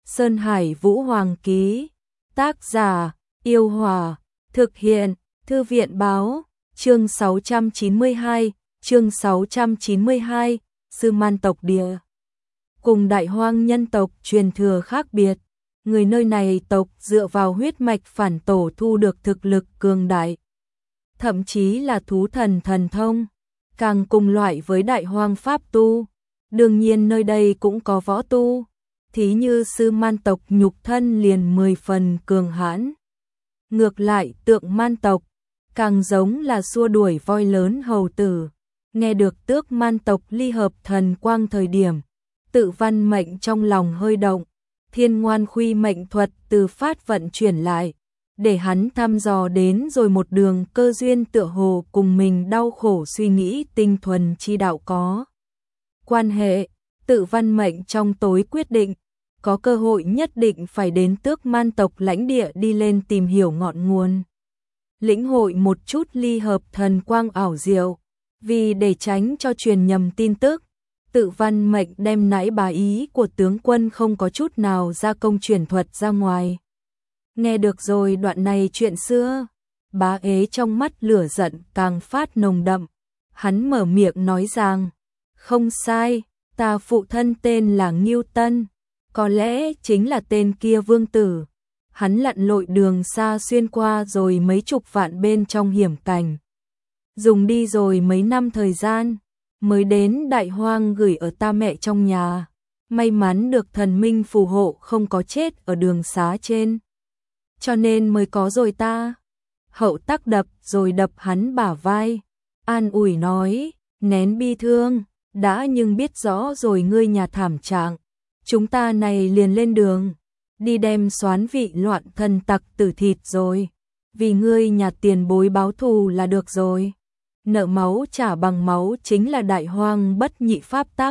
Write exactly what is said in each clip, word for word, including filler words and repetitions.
Sơn Hải Vũ Hoàng ký. Tác giả, Yêu Hòa. Thực hiện, Thư viện Báo. Chương sáu trăm chín mươi hai, chương sáu trăm chín mươi hai, Sư Man tộc địa. Cùng Đại Hoang nhân tộc truyền thừa khác biệt, người nơi này tộc dựa vào huyết mạch phản tổ thu được thực lực cường đại, thậm chí là thú thần thần thông, càng cùng loại với Đại Hoang pháp tu. Đương nhiên nơi đây cũng có võ tu, thí như Sư Man tộc nhục thân liền mười phần cường hãn. Ngược lại Tượng Man tộc càng giống là xua đuổi voi lớn hầu tử. Nghe được Tước Man tộc ly hợp thần quang thời điểm, Tự Văn Mệnh trong lòng hơi động, Thiên Ngoan Khuy mệnh thuật từ phát vận chuyển lại, để hắn thăm dò đến rồi một đường cơ duyên tựa hồ cùng mình đau khổ suy nghĩ tinh thuần chi đạo có quan hệ. Tự Văn Mệnh trong tối quyết định, có cơ hội nhất định phải đến Tước Man tộc lãnh địa đi lên tìm hiểu ngọn nguồn, lĩnh hội một chút ly hợp thần quang ảo diệu. Vì để tránh cho truyền nhầm tin tức, Tự Văn Mệnh đem nãi bà ý của tướng quân không có chút nào gia công truyền thuật ra ngoài. Nghe được rồi đoạn này chuyện xưa, Bá Ế trong mắt lửa giận càng phát nồng đậm. Hắn mở miệng nói rằng, không sai, ta phụ thân tên là Ngưu Tân, có lẽ chính là tên kia vương tử. Hắn lặn lội đường xa xuyên qua rồi mấy chục vạn bên trong hiểm cảnh, dùng đi rồi mấy năm thời gian, mới đến Đại Hoang gửi ở ta mẹ trong nhà. May mắn được thần minh phù hộ không có chết ở đường xá trên, cho nên mới có rồi ta. Hậu Tắc đập rồi đập hắn bả vai, an ủi nói, nén bi thương, đã nhưng biết rõ rồi ngươi nhà thảm trạng, chúng ta này liền lên đường, đi đem soán vị loạn thần tặc tử thịt rồi, vì ngươi nhà tiền bối báo thù là được rồi. Nợ máu trả bằng máu chính là Đại Hoang bất nhị pháp tắc,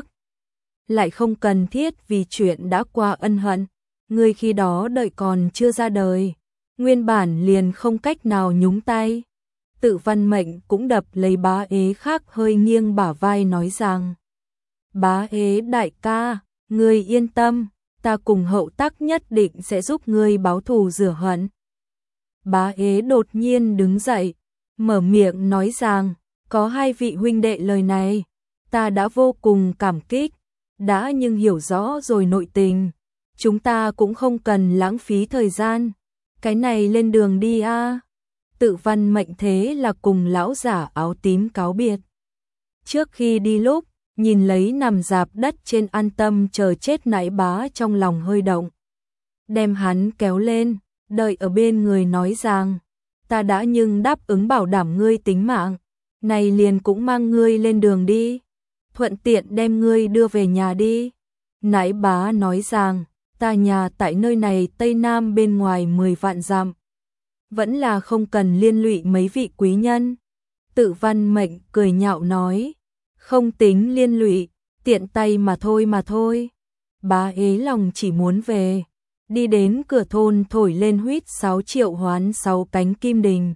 lại không cần thiết vì chuyện đã qua ân hận. Ngươi khi đó đợi còn chưa ra đời, nguyên bản liền không cách nào nhúng tay. Tự Văn Mệnh cũng đập lấy Bá Ế khác hơi nghiêng bả vai nói rằng, Bá Ế đại ca, ngươi yên tâm, ta cùng Hậu Tắc nhất định sẽ giúp ngươi báo thù rửa hận. Bá Ế đột nhiên đứng dậy, mở miệng nói rằng, có hai vị huynh đệ lời này, ta đã vô cùng cảm kích, đã nhưng hiểu rõ rồi nội tình, chúng ta cũng không cần lãng phí thời gian, cái này lên đường đi a. Tự Văn Mệnh thế là cùng lão giả áo tím cáo biệt. Trước khi đi lúc, nhìn lấy nằm dạp đất trên an tâm chờ chết nãi bá trong lòng hơi động. Đem hắn kéo lên, đợi ở bên người nói rằng, ta đã nhưng đáp ứng bảo đảm ngươi tính mạng, này liền cũng mang ngươi lên đường đi, thuận tiện đem ngươi đưa về nhà đi. Nãi bá nói rằng, ta nhà tại nơi này Tây Nam bên ngoài mười vạn dặm, vẫn là không cần liên lụy mấy vị quý nhân. Tự Văn Mệnh cười nhạo nói, không tính liên lụy, tiện tay mà thôi mà thôi. Bá Ế lòng chỉ muốn về, đi đến cửa thôn thổi lên huýt sáo triệu hoán sáu cánh kim đình.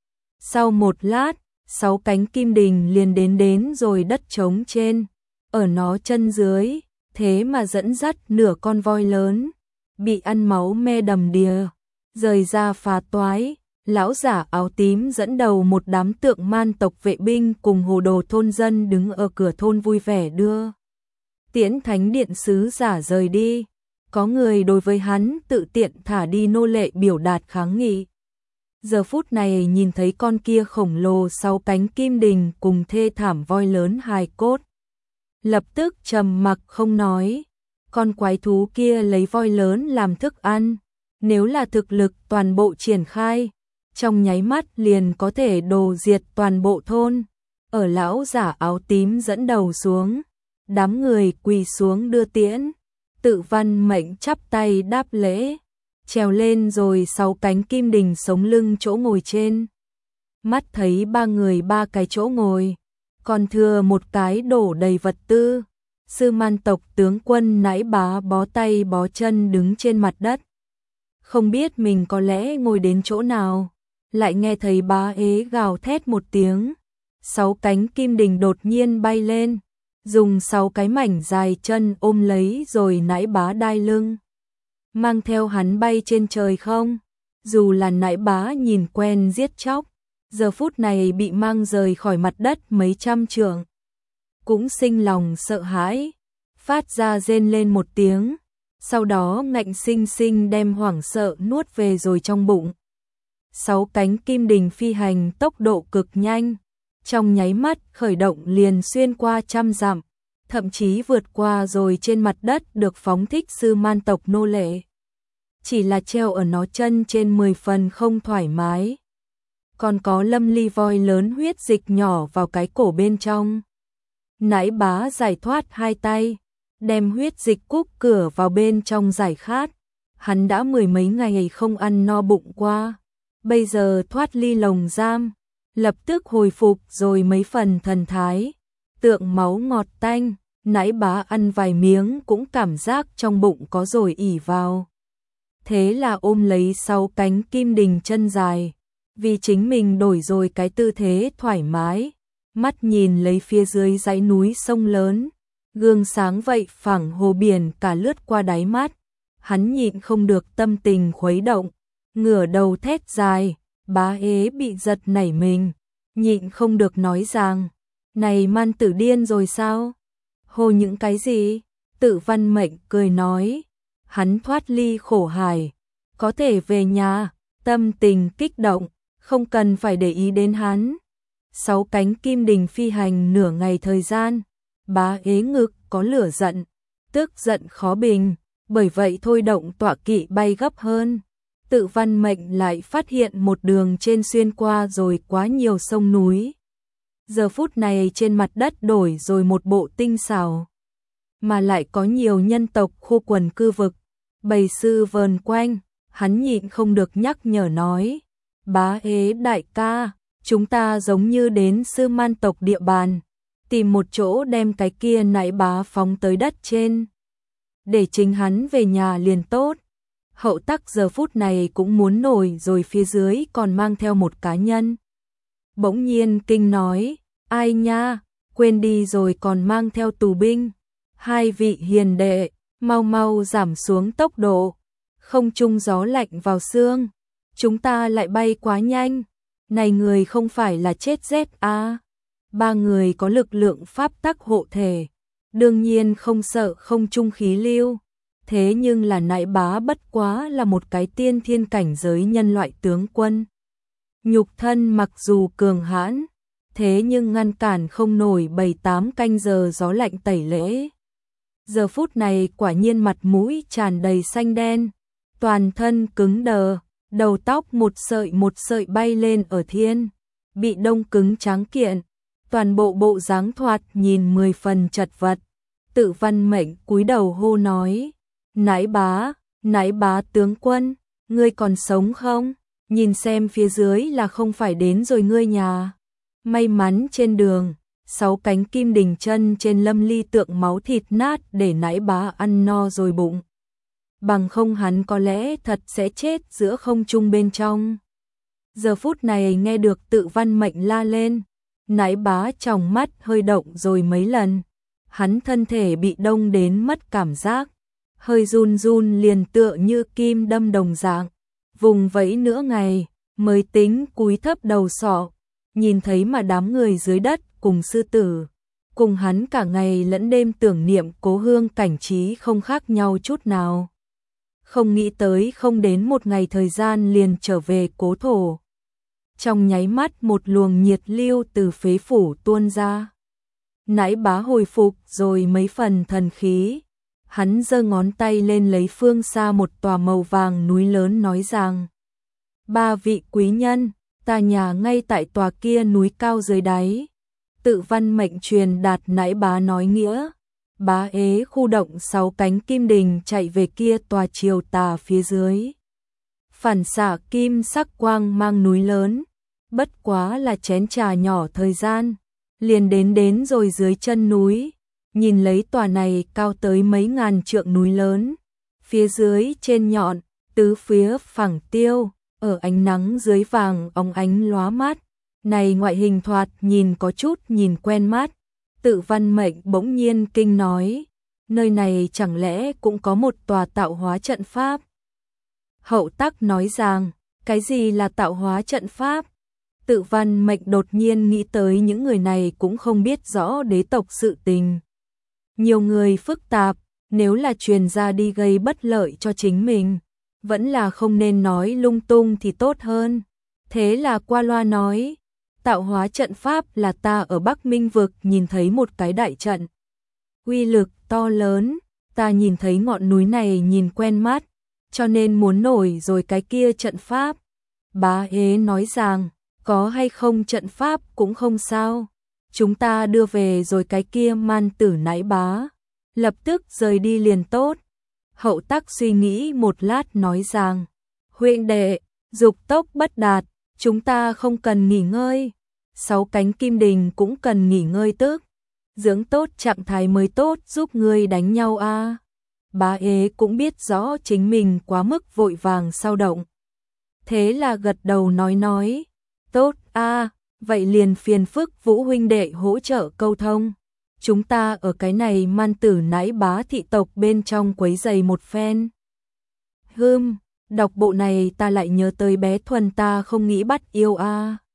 Sau một lát, sáu cánh kim đình liền đến đến rồi đất trống trên, ở nó chân dưới, thế mà dẫn dắt nửa con voi lớn, bị ăn máu me đầm đìa, rời ra phá toái. Lão giả áo tím dẫn đầu một đám Tượng Man tộc vệ binh cùng hồ đồ thôn dân đứng ở cửa thôn vui vẻ đưa tiễn thánh điện sứ giả rời đi. Có người đối với hắn tự tiện thả đi nô lệ biểu đạt kháng nghị. Giờ phút này nhìn thấy con kia khổng lồ sáu cánh kim đình cùng thê thảm voi lớn hài cốt, lập tức trầm mặc không nói. Con quái thú kia lấy voi lớn làm thức ăn, nếu là thực lực toàn bộ triển khai, trong nháy mắt liền có thể đồ diệt toàn bộ thôn. Ở lão giả áo tím dẫn đầu xuống, đám người quỳ xuống đưa tiễn. Tự Văn Mệnh chắp tay đáp lễ, trèo lên rồi sáu cánh kim đình sống lưng chỗ ngồi trên. Mắt thấy ba người ba cái chỗ ngồi, còn thừa một cái đổ đầy vật tư. Sư Man tộc tướng quân nãi bá bó tay bó chân đứng trên mặt đất, không biết mình có lẽ ngồi đến chỗ nào. Lại nghe thấy Bá Ế gào thét một tiếng, sáu cánh kim đình đột nhiên bay lên, dùng sáu cái mảnh dài chân ôm lấy rồi nãi bá đai lưng. mang theo hắn bay trên trời không? Dù là nãi bá nhìn quen giết chóc, giờ phút này bị mang rời khỏi mặt đất mấy trăm trượng, cũng sinh lòng sợ hãi, phát ra rên lên một tiếng, sau đó ngạnh sinh sinh đem hoảng sợ nuốt về rồi trong bụng. Sáu cánh kim đình phi hành tốc độ cực nhanh, trong nháy mắt khởi động liền xuyên qua trăm dặm, thậm chí vượt qua rồi trên mặt đất được phóng thích sư man tộc nô lệ. Chỉ là treo ở nó chân trên mười phần không thoải mái. Còn có lâm ly voi lớn huyết dịch nhỏ vào cái cổ bên trong. Nãi bá giải thoát hai tay, đem huyết dịch cúc cửa vào bên trong giải khát. Hắn đã mười mấy ngày không ăn no bụng qua, bây giờ thoát ly lồng giam, lập tức hồi phục rồi mấy phần thần thái, tượng máu ngọt tanh. Nãi bá ăn vài miếng cũng cảm giác trong bụng có rồi ỉ vào. Thế là ôm lấy sáu cánh kim đình chân dài, vì chính mình đổi rồi cái tư thế thoải mái, mắt nhìn lấy phía dưới dãy núi sông lớn, gương sáng vậy phẳng hồ biển cả lướt qua đáy mắt. Hắn nhịn không được tâm tình khuấy động, ngửa đầu thét dài, bá ế bị giật nảy mình, nhịn không được nói rằng, này man tử điên rồi sao? Hồ những cái gì? Tự Văn Mệnh cười nói, hắn thoát ly khổ hải, có thể về nhà, tâm tình kích động, không cần phải để ý đến hắn. Sáu cánh kim đình phi hành nửa ngày thời gian, bá ế ngực có lửa giận, tức giận khó bình, bởi vậy thôi động tọa kỵ bay gấp hơn. Tự Văn Mệnh lại phát hiện một đường trên xuyên qua rồi quá nhiều sông núi. Giờ phút này trên mặt đất đổi rồi một bộ tinh xảo, mà lại có nhiều nhân tộc khu quần cư vực, bầy sư vờn quanh. Hắn nhịn không được nhắc nhở nói, bá ế đại ca, chúng ta giống như đến sư man tộc địa bàn, tìm một chỗ đem cái kia nãi bá phóng tới đất trên, để chính hắn về nhà liền tốt. Hậu tắc giờ phút này cũng muốn nổi rồi, phía dưới còn mang theo một cá nhân. Bỗng nhiên kinh nói, ai nha, quên đi rồi còn mang theo tù binh. Hai vị hiền đệ, mau mau giảm xuống tốc độ, không trung gió lạnh vào xương, chúng ta lại bay quá nhanh, này người không phải là chết rét à. Ba người có lực lượng pháp tắc hộ thể, đương nhiên không sợ không trung khí lưu, thế nhưng là nãi bá bất quá là một cái tiên thiên cảnh giới nhân loại tướng quân. Nhục thân mặc dù cường hãn, thế nhưng ngăn cản không nổi bảy tám canh giờ gió lạnh tẩy lễ. Giờ phút này quả nhiên mặt mũi tràn đầy xanh đen, toàn thân cứng đờ, đầu tóc một sợi một sợi bay lên ở thiên, bị đông cứng tráng kiện, toàn bộ bộ dáng thoạt nhìn mười phần chật vật. Tự Văn Mệnh cúi đầu hô nói, nãi bá, nãi bá tướng quân, ngươi còn sống không? Nhìn xem phía dưới là không phải đến rồi ngươi nhà. May mắn trên đường, sáu cánh kim đình chân trên lâm ly tượng máu thịt nát để nãi bá ăn no rồi bụng. Bằng không hắn có lẽ thật sẽ chết giữa không trung bên trong. Giờ phút này nghe được Tự Văn Mệnh la lên, nãi bá trong mắt hơi động rồi mấy lần. Hắn thân thể bị đông đến mất cảm giác, hơi run run liền tựa như kim đâm đồng dạng, vùng vẫy nửa ngày mới tính cúi thấp đầu sọ, nhìn thấy mà đám người dưới đất cùng sư tử, cùng hắn cả ngày lẫn đêm tưởng niệm cố hương cảnh trí không khác nhau chút nào. Không nghĩ tới không đến một ngày thời gian liền trở về cố thổ. Trong nháy mắt một luồng nhiệt lưu từ phế phủ tuôn ra. Nãi bá hồi phục rồi mấy phần thần khí. Hắn giơ ngón tay lên lấy phương xa một tòa màu vàng núi lớn nói rằng, ba vị quý nhân, ta nhà ngay tại tòa kia núi cao dưới đáy. Tự Văn Mệnh truyền đạt nãi bá nói nghĩa. Bá ế khu động sáu cánh kim đình chạy về kia tòa triều tà phía dưới. Phản xạ kim sắc quang mang núi lớn, bất quá là chén trà nhỏ thời gian, liền đến đến rồi dưới chân núi. Nhìn lấy tòa này cao tới mấy ngàn trượng núi lớn, phía dưới trên nhọn, tứ phía phẳng tiêu, ở ánh nắng dưới vàng óng ánh lóa mắt. Này ngoại hình thoạt nhìn có chút nhìn quen mắt. Tự Văn Mệnh bỗng nhiên kinh nói, nơi này chẳng lẽ cũng có một tòa tạo hóa trận pháp? Hậu Tắc nói rằng, cái gì là tạo hóa trận pháp? Tự Văn Mệnh đột nhiên nghĩ tới những người này cũng không biết rõ đế tộc sự tình. Nhiều người phức tạp, nếu là truyền ra đi gây bất lợi cho chính mình, vẫn là không nên nói lung tung thì tốt hơn. Thế là qua loa nói, tạo hóa trận pháp là ta ở Bắc Minh vực nhìn thấy một cái đại trận. Uy lực to lớn, ta nhìn thấy ngọn núi này nhìn quen mắt, cho nên muốn nổi rồi cái kia trận pháp. Bá Ế nói rằng, có hay không trận pháp cũng không sao. Chúng ta đưa về rồi cái kia man tử nãi bá. Lập tức rời đi liền tốt. Hậu Tắc suy nghĩ một lát nói rằng, huynh đệ, dục tốc bất đạt, chúng ta không cần nghỉ ngơi. Sáu cánh kim đình cũng cần nghỉ ngơi tức. Dưỡng tốt trạng thái mới tốt giúp ngươi đánh nhau a. À. Bá Ế cũng biết rõ chính mình quá mức vội vàng sao động. Thế là gật đầu nói nói, tốt a, à, vậy liền phiền phức Vũ huynh đệ hỗ trợ câu thông. Chúng ta ở cái này man tử nãi bá thị tộc bên trong quấy giày một phen. Hưm, đọc bộ này ta lại nhớ tới bé Thuần ta không nghĩ bắt yêu a. À.